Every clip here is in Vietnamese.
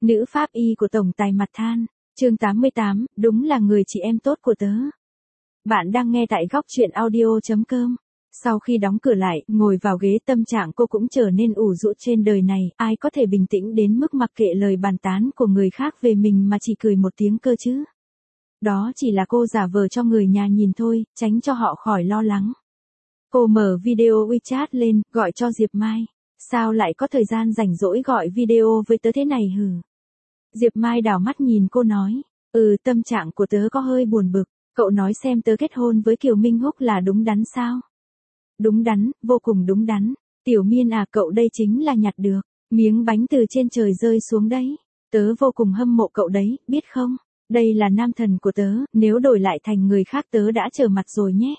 Nữ pháp y của tổng tài mặt than. Chương 88, đúng là người chị em tốt của tớ. Bạn đang nghe tại góc truyện audio.com. Sau khi đóng cửa lại, ngồi vào ghế, tâm trạng cô cũng trở nên ủ rũ. Trên đời này, ai có thể bình tĩnh đến mức mặc kệ lời bàn tán của người khác về mình mà chỉ cười một tiếng cơ chứ? Đó chỉ là cô giả vờ cho người nhà nhìn thôi, tránh cho họ khỏi lo lắng. Cô mở video WeChat lên, gọi cho Diệp Mai. Sao lại có thời gian rảnh rỗi gọi video với tớ thế này hử? Diệp Mai đảo mắt nhìn cô nói. Tâm trạng của tớ có hơi buồn bực. Cậu nói xem tớ kết hôn với Kiều Minh Húc là đúng đắn sao? Đúng đắn, vô cùng đúng đắn. Tiểu Miên à, cậu đây chính là nhặt được miếng bánh từ trên trời rơi xuống đấy. Tớ vô cùng hâm mộ cậu đấy, biết không? Đây là nam thần của tớ, nếu đổi lại thành người khác tớ đã trở mặt rồi nhé.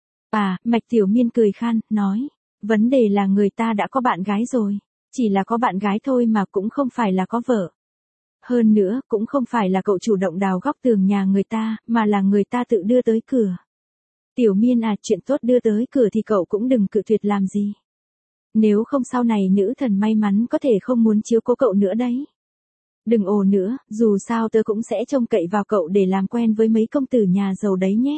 Mạch Tiểu Miên cười khan, nói. Vấn đề là người ta đã có bạn gái rồi. Chỉ là có bạn gái thôi mà cũng không phải là có vợ. Hơn nữa, cũng không phải là cậu chủ động đào góc tường nhà người ta, mà là người ta tự đưa tới cửa. Tiểu Miên à, chuyện tốt đưa tới cửa thì cậu cũng đừng cự tuyệt làm gì. Nếu không sau này nữ thần may mắn có thể không muốn chiếu cố cậu nữa đấy. Đừng ồ nữa, dù sao tớ cũng sẽ trông cậy vào cậu để làm quen với mấy công tử nhà giàu đấy nhé.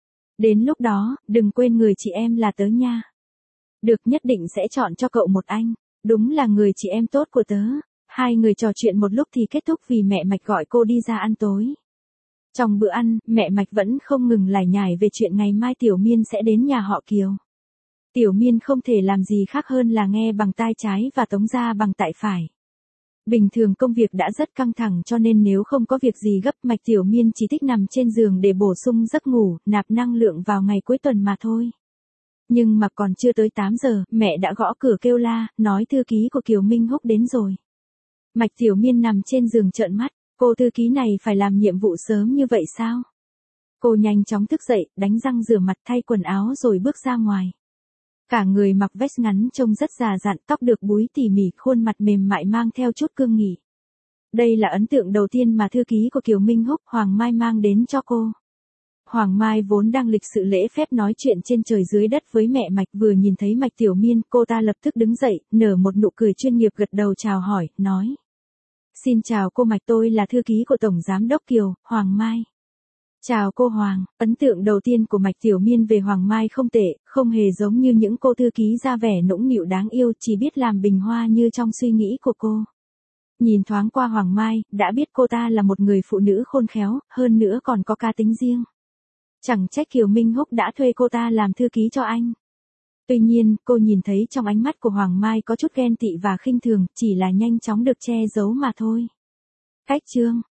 Đến lúc đó, đừng quên người chị em là tớ nha. Được, nhất định sẽ chọn cho cậu một anh. Đúng là người chị em tốt của tớ. Hai người trò chuyện một lúc thì kết thúc vì mẹ Mạch gọi cô đi ra ăn tối. Trong bữa ăn, mẹ Mạch vẫn không ngừng lải nhải về chuyện ngày mai Tiểu Miên sẽ đến nhà họ Kiều. Tiểu Miên không thể làm gì khác hơn là nghe bằng tai trái và tống ra bằng tai phải. Bình thường công việc đã rất căng thẳng cho nên nếu không có việc gì gấp, Mạch Tiểu Miên chỉ thích nằm trên giường để bổ sung giấc ngủ, nạp năng lượng vào ngày cuối tuần mà thôi. Nhưng mà còn chưa tới 8 giờ, mẹ đã gõ cửa kêu la, nói thư ký của Kiều Minh Húc đến rồi. Mạch Tiểu Miên nằm trên giường trợn mắt, cô thư ký này phải làm nhiệm vụ sớm như vậy sao? Cô nhanh chóng thức dậy, đánh răng rửa mặt, thay quần áo rồi bước ra ngoài. Cả người mặc vest ngắn trông rất già dặn, tóc được búi tỉ mỉ, khuôn mặt mềm mại mang theo chút cương nghị. Đây là ấn tượng đầu tiên mà thư ký của Kiều Minh Húc, Hoàng Mai mang đến cho cô. Hoàng Mai vốn đang lịch sự lễ phép nói chuyện trên trời dưới đất với mẹ Mạch, vừa nhìn thấy Mạch Tiểu Miên, cô ta lập tức đứng dậy, nở một nụ cười chuyên nghiệp, gật đầu chào hỏi, nói. Xin chào cô Mạch, tôi là thư ký của Tổng Giám đốc Kiều, Hoàng Mai. Chào cô Hoàng. Ấn tượng đầu tiên của Mạch Tiểu Miên về Hoàng Mai không tệ, không hề giống như những cô thư ký ra vẻ nũng nịu đáng yêu, chỉ biết làm bình hoa như trong suy nghĩ của cô. Nhìn thoáng qua Hoàng Mai, đã biết cô ta là một người phụ nữ khôn khéo, hơn nữa còn có cá tính riêng. Chẳng trách Kiều Minh Húc đã thuê cô ta làm thư ký cho anh. Tuy nhiên, cô nhìn thấy trong ánh mắt của Hoàng Mai có chút ghen tị và khinh thường, chỉ là nhanh chóng được che giấu mà thôi. Cách chương